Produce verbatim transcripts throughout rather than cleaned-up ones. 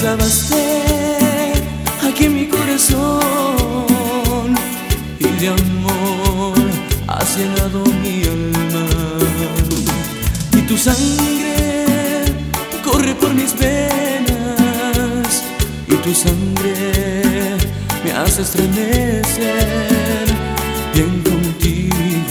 clavaste aquí en mi corazón y de amor has llenado mi alma. Y tu sangre corre por mis venas y tu sangre me hace estremecer bien contigo.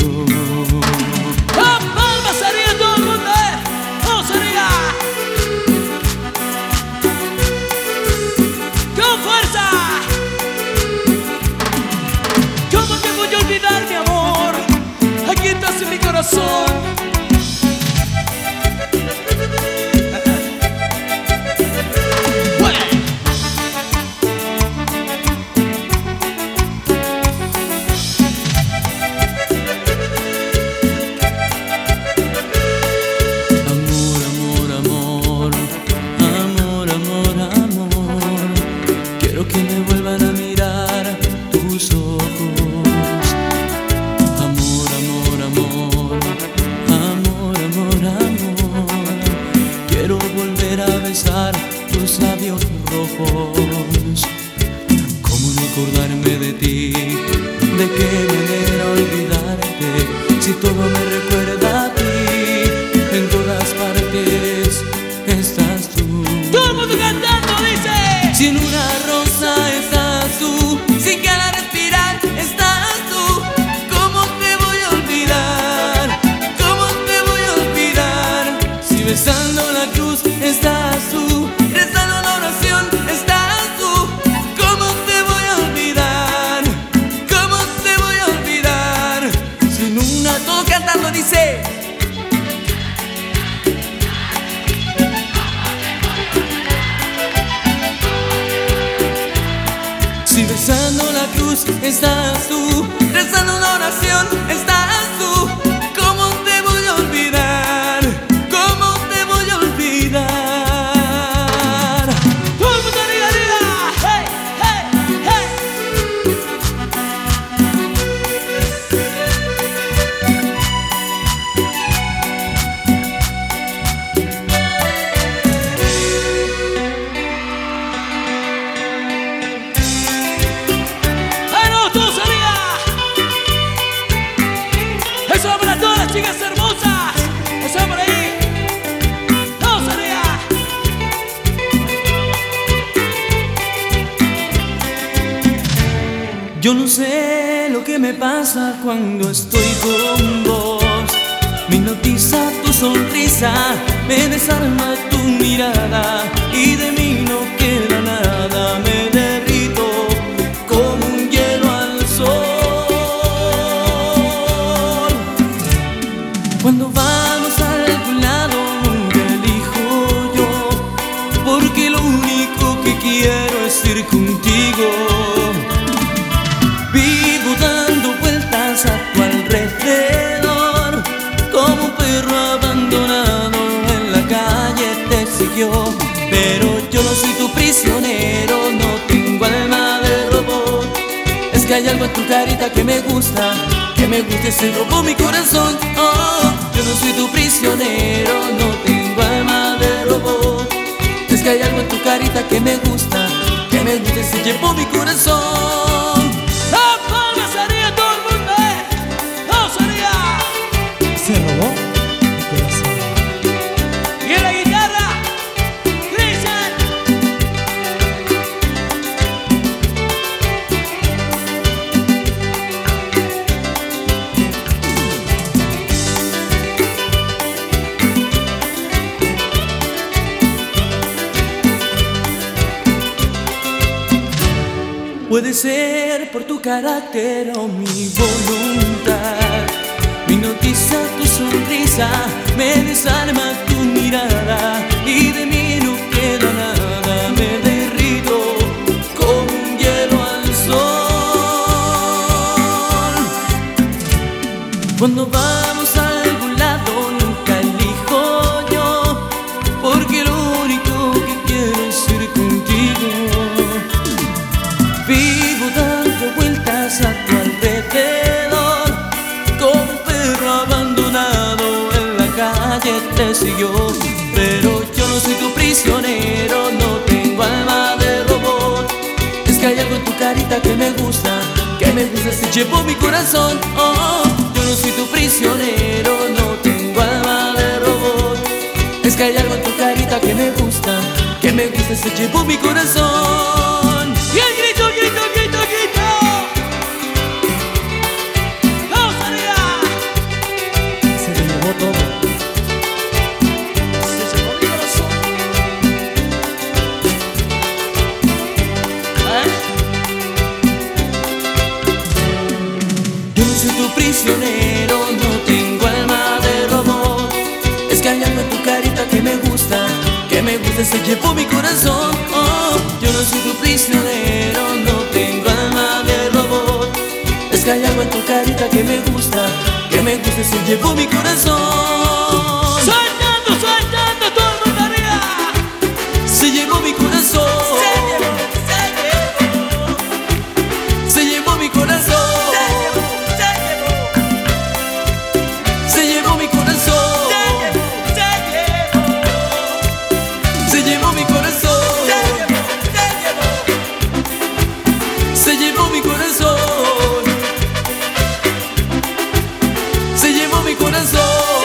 Mi amor, aquí estás en mi corazón. Bueno. Amor, amor, amor, amor, amor, amor. Quiero que me vuelvan a mirar tus ojos. Quiero volver a besar tus labios rojos. ¿Cómo no acordarme de ti? ¿De qué manera olvidarte? Si todo me recuerda a ti, en todas partes estás tú. Todo el mundo cantando dice: si en una rosa estás tú, sin cada respirar estás tú. ¿Cómo te voy a olvidar? ¿Cómo te voy a olvidar? Si besando la cruz estás tú, rezando la oración estás tú. ¿Cómo te voy a olvidar? ¿Cómo te voy a olvidar? Si en una, todo cantando dice: si besando la cruz estás tú, rezando una oración estás tú. ¿Cómo te voy a olvidar? ¿Cómo te voy a olvidar? todo el mundo arriba, arriba. Hey, hey, hey. Bueno, todos arriba. Eso va para todas las chicas hermosas. Eso va por ahí. Todos arriba. Yo no sé lo que me pasa cuando estoy con vos. Me hipnotiza tu sonrisa, me desarma tu mirada y de mí no queda nada. Me derrito como un hielo al sol. Cuando vamos a algún lado nunca elijo yo, porque lo único que quiero es ir contigo. Vivo dando vueltas a tu alrededor, como un perro abandonado en la calle te siguió. Pero yo no soy tu prisionero, no tengo alma de robot. Es que hay algo en tu carita que me gusta, que me gusta y se robó mi corazón. Oh, yo no soy tu prisionero, no tengo alma de robot. Es que hay algo en tu carita que me gusta, que me gusta y se llevó mi corazón. ¡Las palmas arriba, todo el mundo, eh! ¡Todos arriba! Se robó mi corazón. Y en la guitarra, Cristian. Puede ser por tu carácter o mi voluntad. Me hipnotiza tu sonrisa, me desarma tu mirada y de mí no queda nada. Me derrito como un hielo al sol. Cuando vamos a algún lado nunca elijo yo, porque lo único que quiero es ir contigo. Vivo dando vueltas a tu alrededor, como un perro abandonado en la calle te siguió. Pero yo no soy tu prisionero, no tengo alma llevó mi corazón. Oh, yo no soy tu prisionero, no tengo alma de robot. Es que hay algo en tu carita que me gusta, que me gusta, se llevó mi corazón. Y el grito, grito, grito, grito. ¡Vamos arriba! Se le llevó todo. Se llevó mi corazón. ¿Eh? Yo no soy tu prisionero, no tengo alma de robot. Es que hay algo en tu carita que me gusta, que me gusta, se llevó mi corazón. Oh, yo no soy tu prisionero, no tengo alma de robot. Es que hay algo en tu carita que me gusta, que me gusta, se llevó mi corazón. Sueltando, sueltando, todo el mundo arriba. Se llevó mi corazón. Se llevó, se llevó. Se llevó mi corazón. Se llevó, se llevó. Se llevó mi corazón. Se llevó, se llevó. Se llevó mi corazón. Se llevó, se llevó. Se llevó mi corazón. Se llevó mi corazón.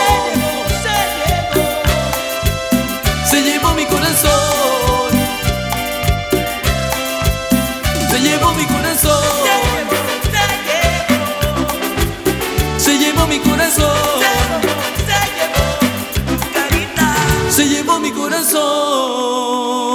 Se llevó, se llevó. Se llevó mi corazón. Se llevó mi corazón. Se llevó mi corazón. Se llevó, carita. Se llevó mi corazón.